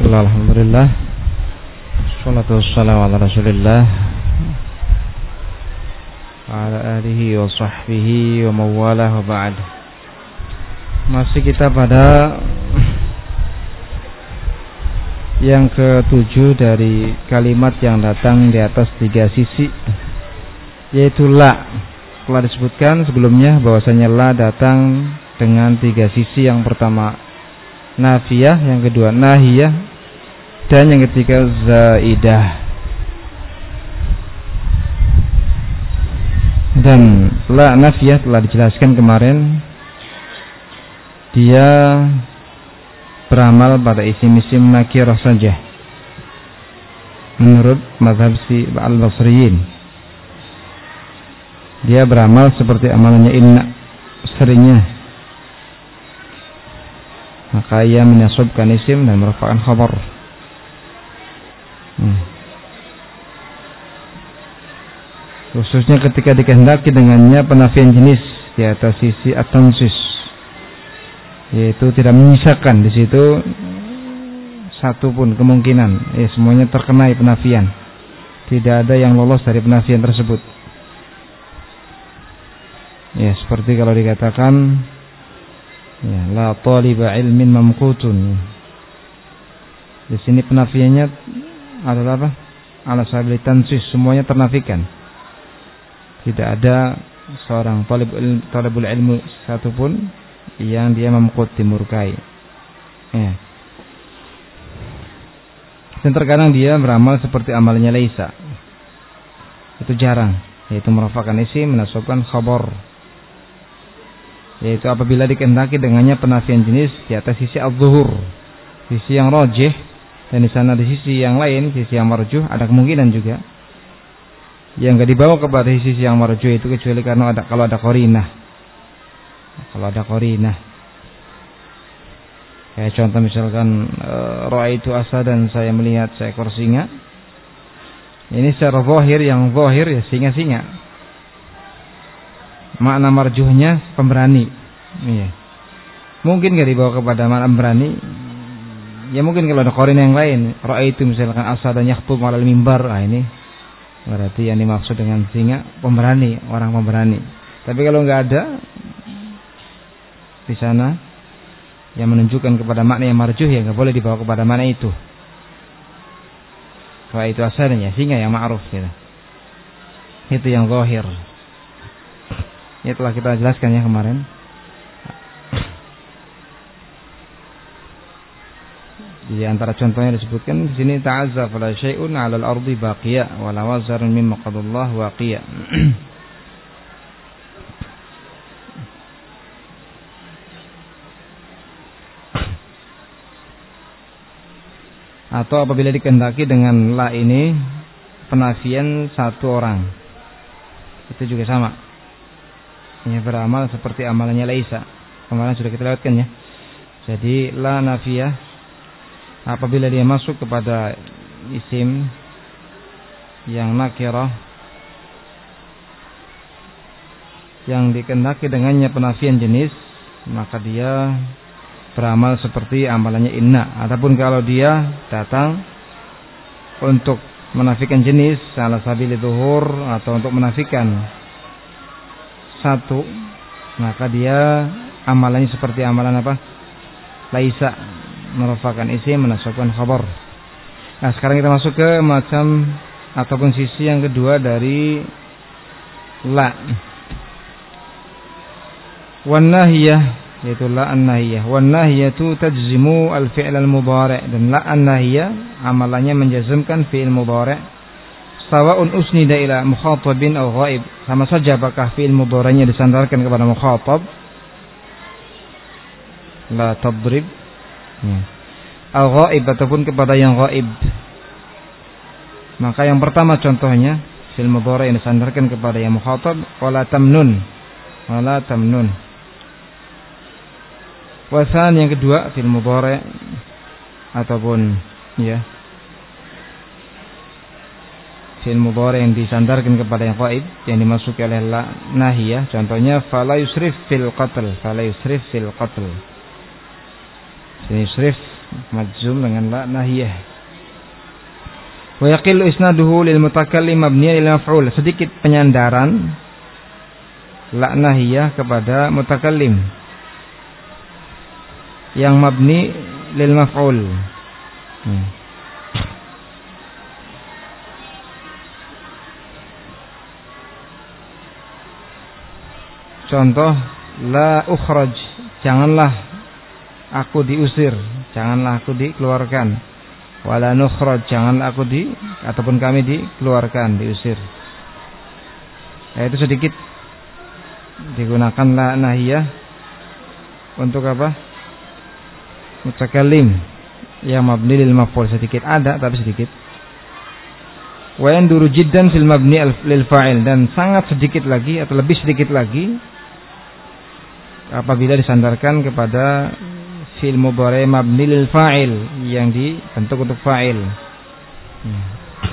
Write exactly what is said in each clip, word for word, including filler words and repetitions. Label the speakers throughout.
Speaker 1: Bismillah, alhamdulillah. Wassalatu wassalamu ala Rasulillah wa ala alihi wa sahbihi wa mawalah wa ba'd. Masih kita pada yang ketujuh dari kalimat yang datang di atas tiga sisi, yaitu la. Telah disebutkan sebelumnya bahwasanya la datang dengan tiga sisi. Yang pertama nafiyah, yang kedua nahiyah, dan yang ketiga zaidah. Dan la nafiyah telah dijelaskan kemarin, dia beramal pada isim-isim nakirah saja menurut mazhab si al-Basriyin. Dia beramal seperti amalannya inna seringnya, maka ia menyasubkan isim dan merupakan khabar. hmm. Khususnya ketika dikehendaki dengannya penafian jenis di atas sisi at-tansis, yaitu tidak menyisakan di situ satu pun kemungkinan, ya semuanya terkena penafian, tidak ada yang lolos dari penafian tersebut. Ya seperti kalau dikatakan ya, la taliba ilmin mamqutun. Di sini penafiannya adalah apa? Ala sabil tansis, semuanya ternafikan. Tidak ada seorang talib ilmu, talibul ilmu satupun yang dia mamqut, dimurkai. Ya. Dan terkadang dia beramal seperti amalnya laisa. Itu jarang, yaitu merupakan isim menasabkan khabar, yaitu apabila dikehendaki dengannya penafian jenis di atas sisi al-zuhur, sisi yang rajih, dan di sana di sisi yang lain, sisi yang marjuh, ada kemungkinan juga yang enggak dibawa kepada sisi yang marjuh itu kecuali karena ada kalau ada qarinah. Kalau ada qarinah. Kayak contoh misalkan e, ra'aitu asadan, saya melihat seekor singa. Ini secara zahir, yang zahir ya singa-singa. Makna marjuhnya pemberani. Iya. Mungkin enggak dibawa kepada makna pemberani. Ya mungkin kalau ada qarinah yang lain, ra'aitu misalkan asadan yakhthub 'alal mimbar. Ah ini berarti yang dimaksud dengan singa pemberani, orang pemberani. Tapi kalau enggak ada di sana yang menunjukkan kepada makna yang marjuh, ya enggak boleh dibawa kepada makna itu. Ra'aitu asadan, ya singa yang ma'ruf gitu. Itu yang zahir. Ini telah kita jelaskan ya kemarin. Di antara contohnya disebutkan di sini ta'azza fala syai'un 'alal ardi baqiya wa la wazarun mimma qadallahu waqiya. Atau apabila dikehendaki dengan la ini penafian satu orang, itu juga sama. Ini beramal seperti amalannya laisa. Kemarin sudah kita lewatkan ya. Jadi la nafiyah apabila dia masuk kepada isim yang nakirah yang dikehendaki dengannya penafian jenis, maka dia beramal seperti amalannya inna. Adapun kalau dia datang untuk menafikan jenis ala sabili zuhur atau untuk menafikan satu, maka dia amalannya seperti amalan apa? Laisa, merupakan isim menasabkan khabar. Nah, sekarang kita masuk ke macam ataupun sisi yang kedua dari la. Wan nahiyah, yaitu la an-nahiyah. Wan nahiyatu tajzimu al-fi'l al-mudhari', dan la an-nahiyah amalannya menjazmkan fi'il mudhari'. Sawa'un usnida ila mukhatabin aw ghaib, sama saja apakah fi'il mudhari'nya disandarkan kepada mukhatab, la tadrib, ya, aw ghaib, ataupun kepada yang ghaib. Maka yang pertama contohnya fi'il mudhari' yang disandarkan kepada yang mukhatab, wala tamnun, wala tamnun. Wasan yang kedua fi'il mudhari' ataupun ya fi'il mudhari' yang disandarkan kepada yang ghaib, yang dimasuki oleh la nahiyah, contohnya fala yusrif fil qatl, fala yusrif fil qatl. Yusrif majzum dengan la nahiyah. Wa yaqillu isnaduhu lil mutakallim mabniyan lil maf'ul. Sedikit penyandaran la nahiyah kepada mutakallim yang mabni lil maf'ul. Hmm. Contoh, la ukhraj, janganlah aku diusir, janganlah aku dikeluarkan. Wala nukhraj, janganlah aku di ataupun kami dikeluarkan, diusir. Ya, itu sedikit digunakan la nahiyah untuk apa? Mutakallim yang mabni lil maf'ul, sedikit ada tapi sedikit. Wa yanduru jiddan fil mabni lil fa'il, dan sangat sedikit lagi atau lebih sedikit lagi apabila disandarkan kepada fi'il mudhari' mabni lil fa'il yang dibentuk untuk fa'il. Hmm.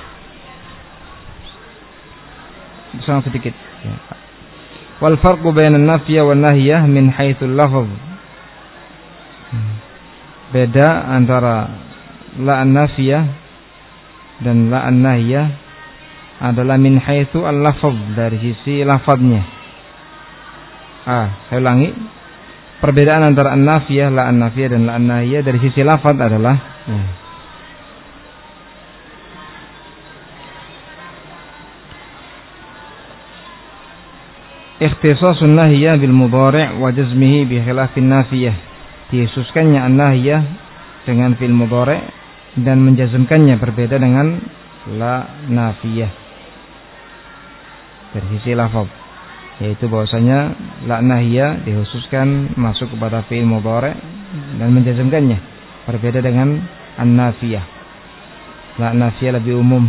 Speaker 1: Sangat sedikit. Ya. Wal farqu bainan nafiyah wan nahiyah min haitsul lafz. Hmm. Beda antara la an-nafiyah dan la an-nahiyah adalah min haitsu al-lafz, dari sisi lafadznya. Ah, saya ulangi. Perbedaan antara an-nafiyah, la an-nafiyah dan la an-nahiyah dari sisi lafaz adalah hmm. ikhtisasun nahiyah bil mudhari' wa jazmihi bi khilafin nafiyah. Dikhususkannya an-nahiyah dengan fil mudhari' dan menjazmkannya berbeda dengan la nafiyah dari sisi lafaz, yaitu bahwasanya la nahiyah dikhususkan masuk kepada fi'il mudhari' dan menjazmkannya, berbeda dengan an-nafiyah. La nafiyah lebih umum,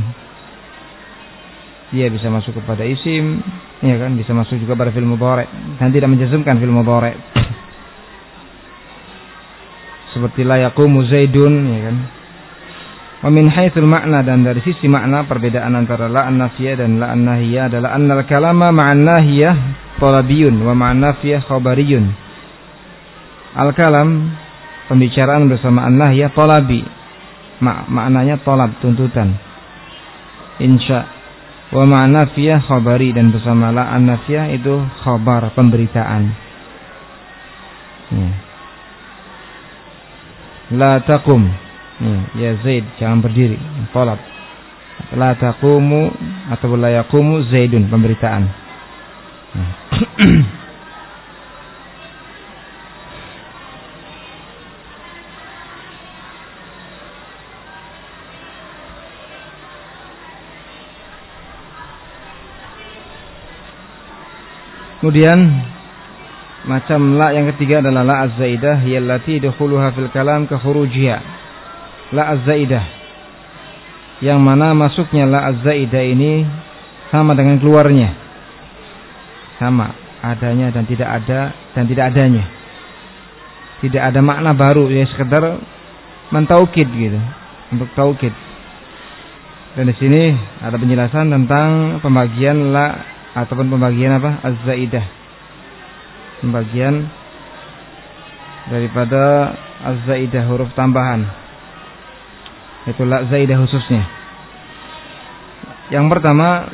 Speaker 1: dia bisa masuk kepada isim, ya kan, bisa masuk juga pada fi'il mudhari' dan tidak menjazmkan fi'il mudhari'. Seperti la yaqumu zaidun, ya kan. Wa min haitsul makna, dan dari sisi makna perbedaan antara la an-nafiyah dan la an-nahiyah adalah annal kalama ma'an nahiyah talabiyun wa ma'an nafiyah khabariyun. Al-kalam, pembicaraan bersama an-nahiyah talabi, mak maknanya talab, tuntutan, insya. Wa ma'an nafiyah khabari, dan bersama la an-nafiyah itu khabar, pemberitaan. Ya. La taqum, ya Zaid, jangan berdiri, talab. La taqumu atau la yaqumu Zaidun, pemberitaan. Kemudian macam la yang ketiga adalah la az-zaidah, yallati dukhuluha fil kalam ka khurujiha. La az-zaidah, yang mana masuknya la az-zaidah ini sama dengan keluarnya, sama adanya dan tidak ada dan tidak adanya, tidak ada makna baru, ya sekedar mentaukid gitu, untuk taukid. Dan di sini ada penjelasan tentang pembagian la ataupun pembagian apa, az-zaidah, pembagian daripada az-zaidah, huruf tambahan, itu la zaidah khususnya. Yang pertama,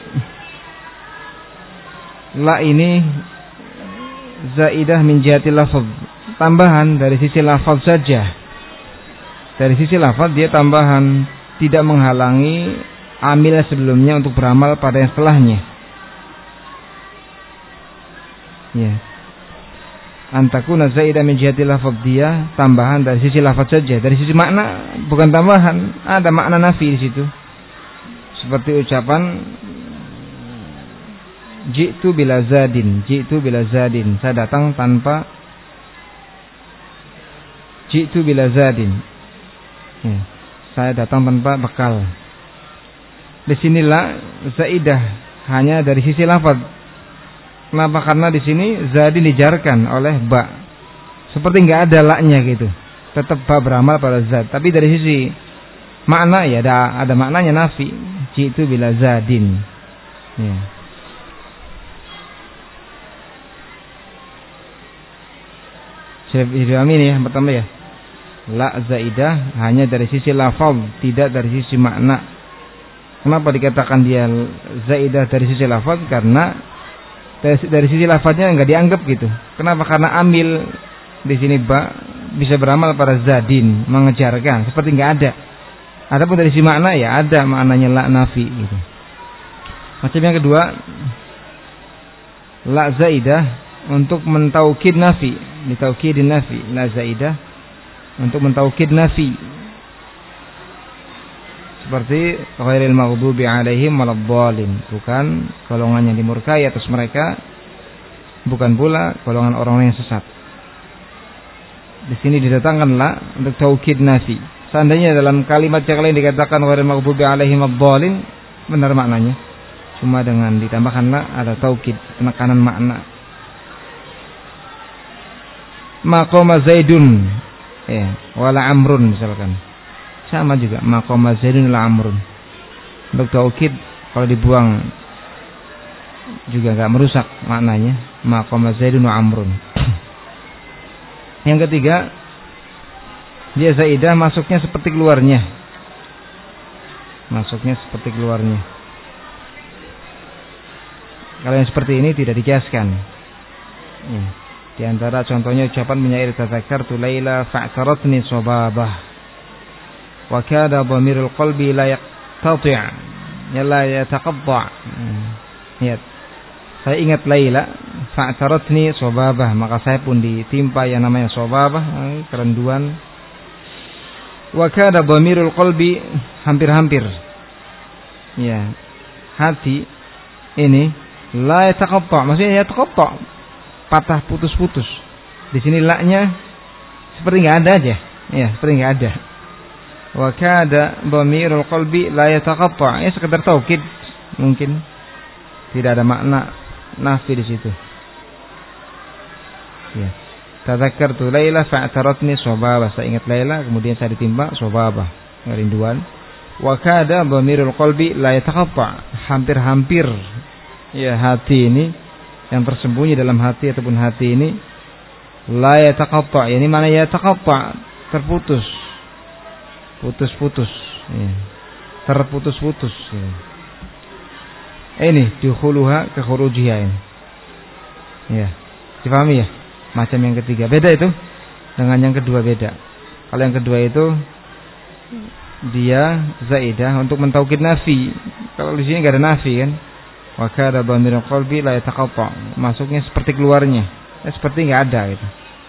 Speaker 1: la ini zaidah min jihati lafaz, tambahan dari sisi lafaz saja. Dari sisi lafaz dia tambahan, tidak menghalangi amil sebelumnya untuk beramal pada yang setelahnya. Ya. Antakuna zaidah min jihati lafaz, dia tambahan dari sisi lafaz saja. Dari sisi makna bukan tambahan, ada makna nafi di situ. Seperti ucapan ji'tu bila zadin, ji'tu bila zadin, saya datang tanpa, ji'tu bila zadin, ya, saya datang tanpa bekal. Di sinilah zaidah hanya dari sisi lafaz. Kenapa? Karena di sini zadin dijarkan oleh ba, seperti nggak ada la-nya gitu. Tetap ba beramal pada zad. Tapi dari sisi makna ya ada ada maknanya nafi. Jitu bila zadin. Ya. Saya dipahami ini ya, pertama ya. La zaidah hanya dari sisi lafaz, tidak dari sisi makna. Kenapa dikatakan dia zaidah dari sisi lafaz? Karena dari, dari sisi lafaznya enggak dianggap gitu. Kenapa? Karena amil di sini ba bisa beramal pada zadin, mengejarkan, seperti enggak ada. Adapun dari sisi makna ya ada maknanya la nafi gitu. Macam yang kedua, la zaidah untuk mentaukid nafi, ditaukidin nafi, la zaidah untuk mentaukid nafi. Seperti ghairil maghdubi alaihim waladdallin, bukan golongan yang dimurkai atas mereka, bukan pula golongan orang-orang yang sesat. Di sini didatangkan la untuk taukid nafi. Seandainya dalam kalimat yang lain dikatakan ghairil maghdubi alaihim waladdallin, benar maknanya. Cuma dengan ditambahkan la ada taukid, penekanan makna. Maqama Zaidun ya, wala Amrun misalkan. Sama juga maqama Zaidun wala Amrun. Untuk taukid kalau dibuang juga enggak merusak maknanya. Maqama Zaidun wa Amrun. Yang ketiga, dia zaidah masuknya seperti keluarnya. Masuknya seperti keluarnya. Kalau yang seperti ini tidak dikiaskan. Ya. Di antara contohnya ucapan menyair tadzakartu Laila fa'taratni sababah wa kada dhamirul qalbi la yaqtati' ya la yataqatta'. Lihat. Saya ingat Laila fa'taratni sababah, maka saya pun ditimpa yang namanya sababah, kerenduan. Wa kada dhamirul qalbi, hampir-hampir. Ya. Hati ini la yataqatta', maksudnya yataqatta', patah putus-putus. Di sini la-nya seperti enggak ada aja. Ya, seperti enggak ada. Wa kada dhamirul qalbi la yataqatta', ya sekedar taukid mungkin. Tidak ada makna nafi di situ. Ya. Tadzakartu Laila fa'taratni sababa, saya ingat Laila kemudian saya ditimpa sababa, kerinduan. Wa kada dhamirul qalbi la yataqatta', hampir-hampir ya hati ini yang tersembunyi dalam hati ataupun hati ini la yataqatta', yani mana yataqatta', terputus, putus-putus, ya. terputus-putus. Ya. Ini dukhuluha ke khurujiha ini. Ya, dipahami ya? Macam yang ketiga beda itu dengan yang kedua beda. Kalau yang kedua itu dia zaidah untuk mentaukid nafi. Kalau di sini enggak ada nafi kan? Wa kada dhamirul qalbi la yataqatta', masuknya seperti keluarnya, ya, seperti enggak ada gitu.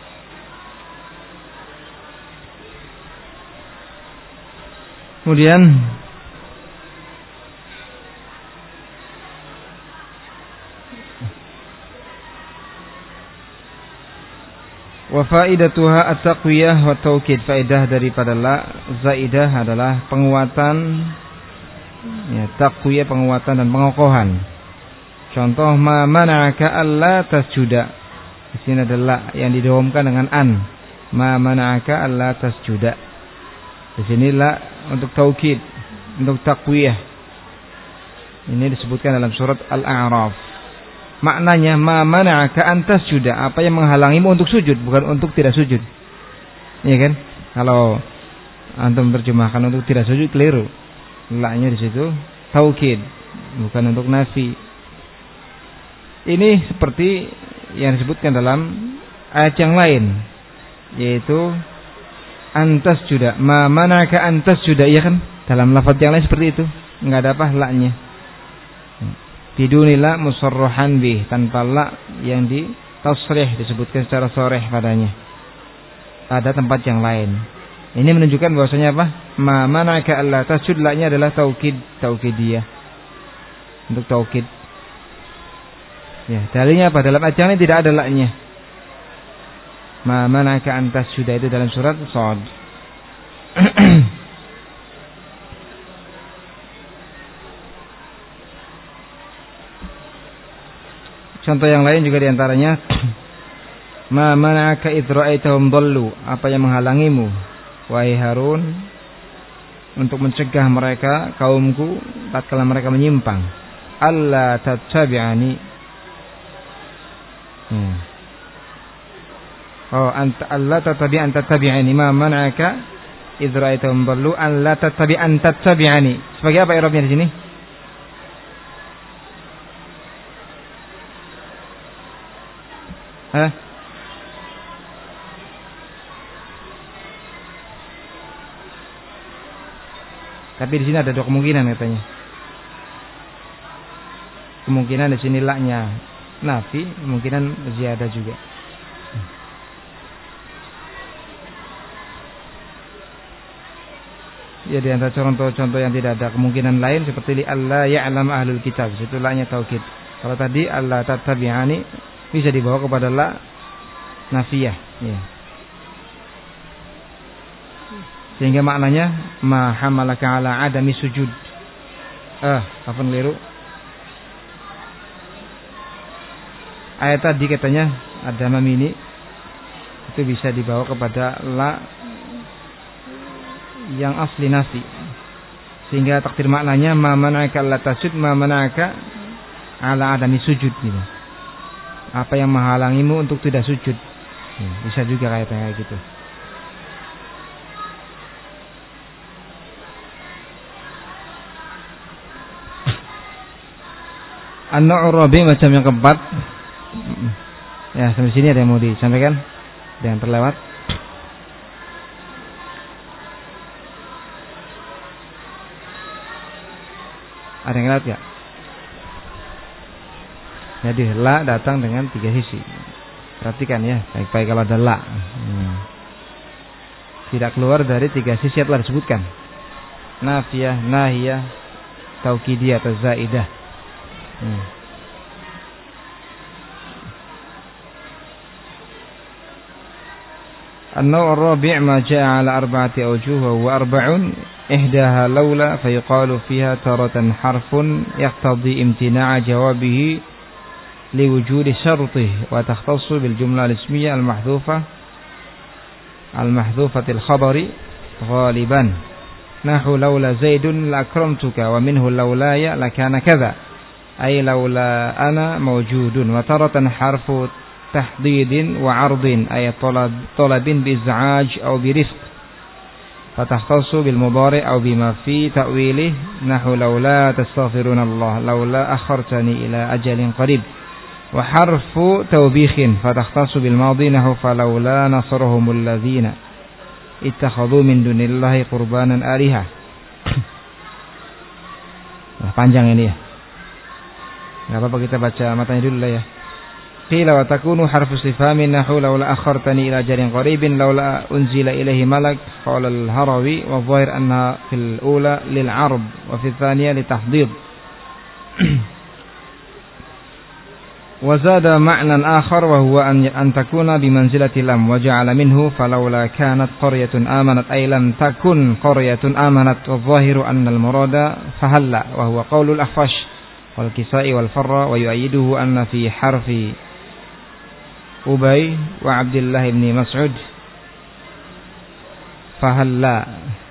Speaker 1: Kemudian wa faidatuha at-taqwiyah wa taukid, faedah daripada la zaidah adalah penguatan, ya, taqwiyah penguatan dan pengokohan. Contoh ma mana'aka alla tasjuda. Di sini adalah yang didomkan dengan an. Ma mana'aka alla tasjuda. Di sini la untuk taukid, untuk taqwiyah. Ini disebutkan dalam surat Al-A'raf. Maknanya ma mana'aka an tasjuda, apa yang menghalangimu untuk sujud, bukan untuk tidak sujud. Iya kan? Kalau antum terjemahkan untuk tidak sujud keliru. La-nya di situ taukid, bukan untuk nafi. Ini seperti yang disebutkan dalam ayat yang lain, yaitu antas juda, ma manaka antas juda, iya kan? Dalam lafaz yang lain seperti itu, enggak ada apa la-nya. Bidunila musarrahan bih, tanpa la yang di tasrih, disebutkan secara sharih padanya. Pada tempat yang lain. Ini menunjukkan bahwasanya apa? Ma manaka alla tasjud, la-nya adalah taukid, taukidiyah. Untuk taukid. Ya, dalilnya apa? Dalam ayat yang lain tidak ada la-nya. Ma manaka an tasjuda, itu dalam surat Shad. Contoh yang lain juga diantaranya ma mana'aka idh ra'aitahum dhallu, apa yang menghalangimu wahai Harun untuk mencegah mereka, kaumku, tatkala mereka menyimpang. Alla tattabi'ani, hmm. Oh, anta alla tatabi anta tabi'ani ma man'aka idh ra'aitahum dallu an la tatabi anta tabi'ani. Sebagai apa i'rabnya di sini? Hah? Tapi di sini ada dua kemungkinan katanya. Kemungkinan di sini laknya nafi, kemungkinan ziyadah juga. Ya, di antara contoh-contoh yang tidak ada kemungkinan lain seperti li alla ya'lam ahlul kitab, itu laknya taukid. Kalau tadi alla tattabi'ani bisa dibawa kepada la nafiyah, ya. Sehingga maknanya ma hamalaka ala adami sujud. Ah, apa keliru? Ayat tadi katanya ada mamini itu bisa dibawa kepada la yang asli nafi. Sehingga takdir maknanya ma mana'aka alla tasjud ma mana'aka ala adami sujud gitu. Apa yang menghalangimu untuk tidak sujud. Ya, bisa juga kayak gitu. An-Nu'ur Rabi macam yang keempat. Ya, sampai sini ada yang mau disampaikan? Ada yang terlewat? Ada yang lewat ya? Jadi la datang dengan tiga sisi. Perhatikan ya, baik-baik kalau ada la. Hmm. Tidak keluar dari tiga sisi yang telah disebutkan. Nafiyah, nahiyah, taukidiyah atau zaidah. Hmm. النوع الرابع ما جاء على أربعة أوجه وهو أربع إحداها لولا فيقال فيها تارة حرف يقتضي امتناع جوابه لوجود شرطه وتختص بالجملة الاسمية المحذوفة المحذوفة الخبر غالبا نحو لولا زيد لأكرمتك ومنه لولاي لكان كذا أي لولا أنا موجود وتارة حرف تحديد وعرض أي طلب, طلب بإزعاج أو برفق فتختص بالمضارع أو بما في تأويله نحو لولا تستغفرون الله لولا أخرتني إلى أجل قريب وحرف توبيخ فتختص بالماضي نحو فلولا نصرهم الذين اتخذوا من دون الله قربانا آلهة. Nah, panjang ini ya. Gak apa-apa kita baca matanya dulu lah ya. Qila wa takunu harfu istifhamin nahu laula akhartani ila ajalin qaribin laula unzila ilaihi malak qala al-Harawi wa dhahir anna fil ula lil 'arb wa fil thaniya li tahdid. Wa zada ma'nan akhar wa huwa an an takuna bi manzilati lam wa ja'ala minhu falawla kanat qaryatun amanat ay lam takun qaryatun amanat wa dhahiru anna al-murada fahalla wa huwa qawlu al-Ahfash wal Kisai wal Farra wa yu'ayyiduhu anna fi harfi Ubay wa Abdullah ibn Mas'ud fahalla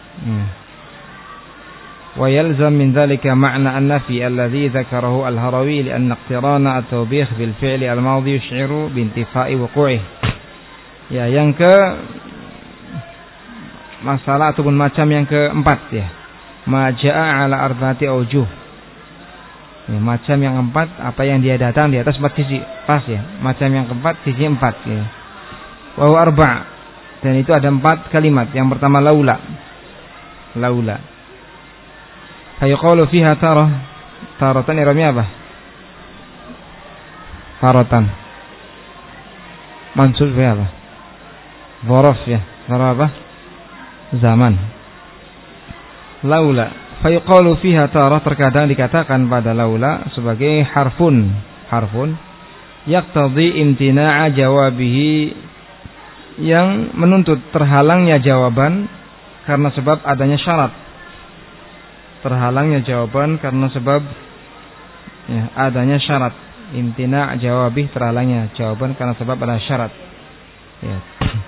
Speaker 1: wa yalzam min dhalika ma'na an-nafi alladhi dhakarahu al-Harawi li'anna iqtirana at-tawbih bil fi'li al-madhi yush'iru bi intifa'i wuqu'ihi. Ya, yang ke masalah ataupun macam yang keempat ya. Ma ja'a ala arba'ati awjuh. Ya, macam yang keempat apa yang dia datang di atas empat sisi, pas ya. Macam yang keempat sisi empat ya. Wa huwa arba', dan itu ada empat kalimat. Yang pertama laula. Laula. Fa yuqalu fiha tarah. Taratan i'rabnya apa? Taratan. Mansub ya apa? Dzaraf ya. Dzaraf apa? Zaman. Laula. Fayuqalu fiha tarah, terkadang dikatakan pada laula sebagai harfun harfun yaqtadhi imtina'a jawabihi, yang menuntut terhalangnya jawaban karena sebab adanya syarat. Terhalangnya jawaban karena sebab ya, adanya syarat. Imtina' jawabih, terhalangnya jawaban karena sebab ada syarat ya.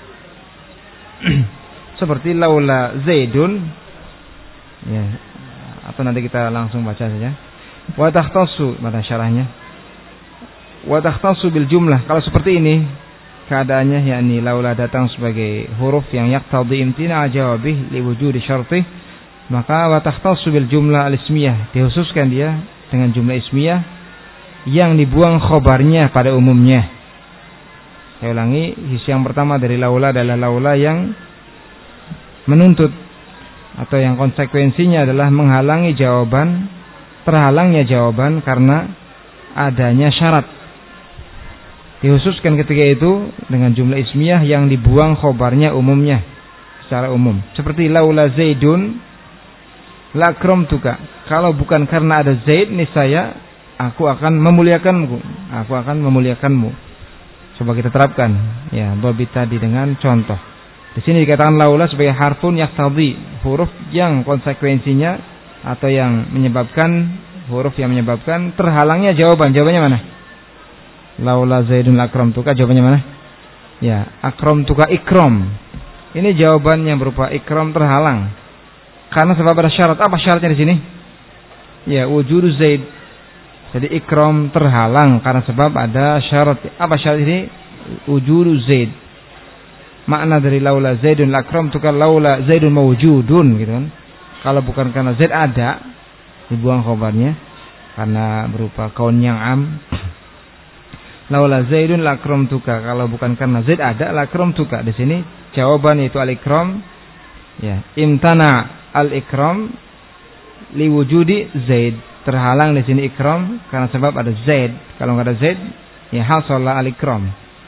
Speaker 1: Seperti laula Zaidun ya, atau nanti kita langsung baca saja. Wa takhtassu, mana syarahnya? Wa takhtassu bil jumlah. Kalau seperti ini keadaannya, yakni laula datang sebagai huruf yang yaqtadi imtina' jawabih li wujudi syartih, maka wa takhtassu bil jumlah al-ismiyah, dikhususkan dia dengan jumlah ismiyah yang dibuang khobarnya pada umumnya. Saya ulangi, sisi yang pertama dari laula adalah laula yang menuntut atau yang konsekuensinya adalah menghalangi jawaban, terhalangnya jawaban karena adanya syarat. Dikhususkan ketika itu dengan jumlah ismiyah yang dibuang khobarnya umumnya secara umum. Seperti laula Zaidun lakramtuka. Kalau bukan karena ada Zaid, niscaya aku akan memuliakanmu. Aku akan memuliakanmu. Coba kita terapkan ya dhabit tadi dengan contoh. Di sini dikatakan laula sebagai harfun yaqtadi, huruf yang konsekuensinya atau yang menyebabkan, huruf yang menyebabkan terhalangnya jawaban. Jawabannya mana? Laula Zaidun akramtuka, jawabannya mana? Ya, akramtuka ikram. Ini jawaban yang berupa ikram terhalang karena sebab ada syarat. Apa syaratnya di sini? Ya, wujudu Zaid. Jadi ikram terhalang karena sebab ada syarat. Apa syarat ini? Wujudu Zaid. Makna dari laula Zaidun akramtuka, laula Zaidun mawjudun, gitu kan. Kalau bukan karena Zaid ada, dibuang khobarnya karena berupa kaun yang am. Laula Zaidun lakramtuka, kalau bukan karena Zaid ada, lakramtuka. Di sini jawaban itu al-ikram. Ya, imtana al-ikram liwujudi Zaid. Terhalang di sini ikram karena sebab ada Zaid. Kalau enggak ada Zaid, ya hasala al-ikram.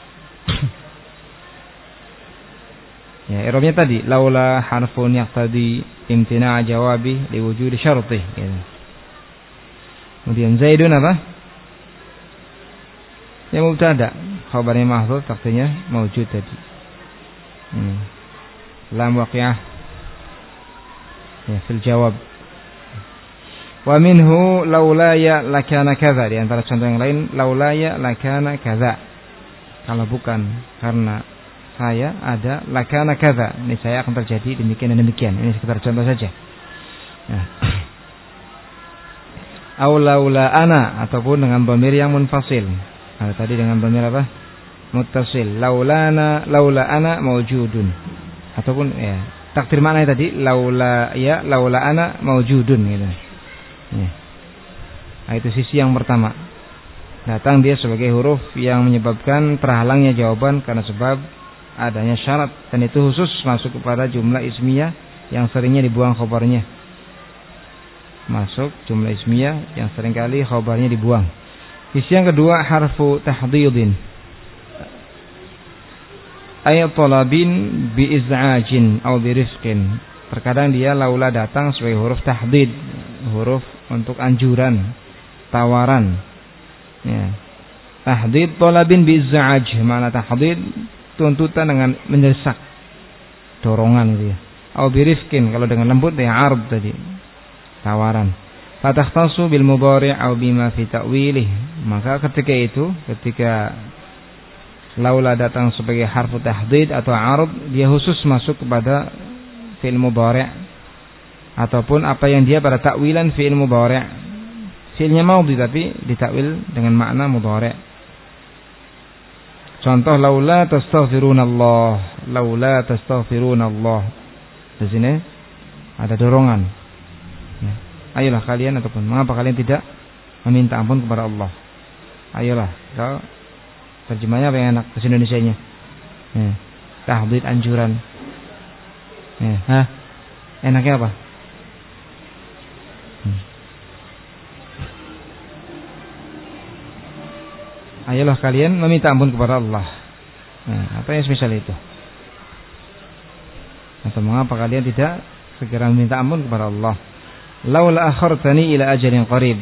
Speaker 1: Ya, i'rabnya tadi laula harfun yaqtadi imtina' jawabi liwujudi syartih. Ya. Kemudian Zaidun apa? Ya mubtada, khabarnya mahdzuf, takdirnya mawjud tadi. Hmm. Lam waqi'ah ya fil jawab. Wa minhu laula ya lakana kadza, di antara contoh yang lain laula ya lakana kadza. Kalau bukan karena saya ada lakana kadza, ini saya akan terjadi demikian dan demikian. Ini sekedar contoh saja. Nah. Au laula ana, ataupun dengan dhamir yang munfasil. Nah, tadi dengan dhamir apa? Muttasil. Laulana, laula ana mawjudun. Ataupun ya, takdir maknanya tadi laula ya, laula ana mawjudun gitu. Ya. Nah, itu sisi yang pertama. Datang dia sebagai huruf yang menyebabkan terhalangnya jawaban karena sebab adanya syarat, dan itu khusus masuk kepada jumlah ismiyah yang seringnya dibuang khobarnya. Masuk jumlah ismiyah yang seringkali khobarnya dibuang. Sisi yang kedua harfu tahdidin, ayat talabin bi iz'ajin atau bi rifqin. Terkadang dia laula datang sebagai huruf tahdid, huruf untuk anjuran, tawaran. Ya. Tahdid talabin bi iz'aj, makna tahdid tuntutan dengan mendesak, dorongan gitu ya. Atau bi rifqin, kalau dengan lembut ya ard tadi, tawaran. Fatakhtassu bil mudhari' aw bima fi ta'wilih, maka ketika itu, ketika laula datang sebagai harfu tahdid atau arad, dia khusus masuk kepada fi'il mudhari' ataupun apa yang dia pada takwilan fi'il mudhari'. Fi'ilnya maudhi tapi ditakwil dengan makna mudhari'. Contoh laula tastaghfirunallah, laula tastaghfirunallah. Di sini ada dorongan. Ya. Ayolah kalian, ataupun mengapa kalian tidak meminta ampun kepada Allah? Ayolah. Kalau terjemahnya apa yang enak bahasa Indonesianya? Ya. Tahdid anjuran. Ya. Hah? Enaknya apa? Hmm. Ayolah kalian meminta ampun kepada Allah. Nah, apa yang spesial itu? Atau mengapa kalian tidak segera meminta ampun kepada Allah? Laula akhartani ila ajalin qarib.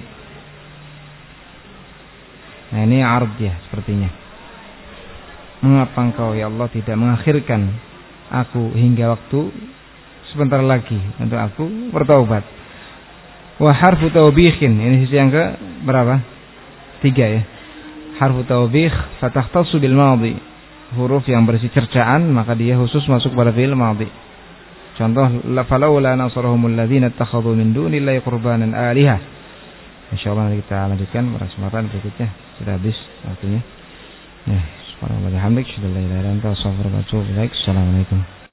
Speaker 1: Nah, ini ard ya sepertinya. Mengapa engkau ya Allah tidak mengakhirkan aku hingga waktu sebentar lagi untuk aku bertaubat? Wa harfu tawbikhin, ini sisi yang ke berapa? Tiga ya. Harfu tawbikh fatakhtassu bil madhi, huruf yang berisi cercaan maka dia khusus masuk pada fi'il madhi. Contoh falaula nasarahumul ladzina ittakhadhu min dunillahi qurbanan alihah. Insyaallah kita lanjutkan pada kesempatan berikutnya. Sudah habis waktunya. Ya, Subhanallah wa bihamdihi, asyhadu an la ilaha illa anta, astaghfiruka wa atubu ilaik. Assalamualaikum.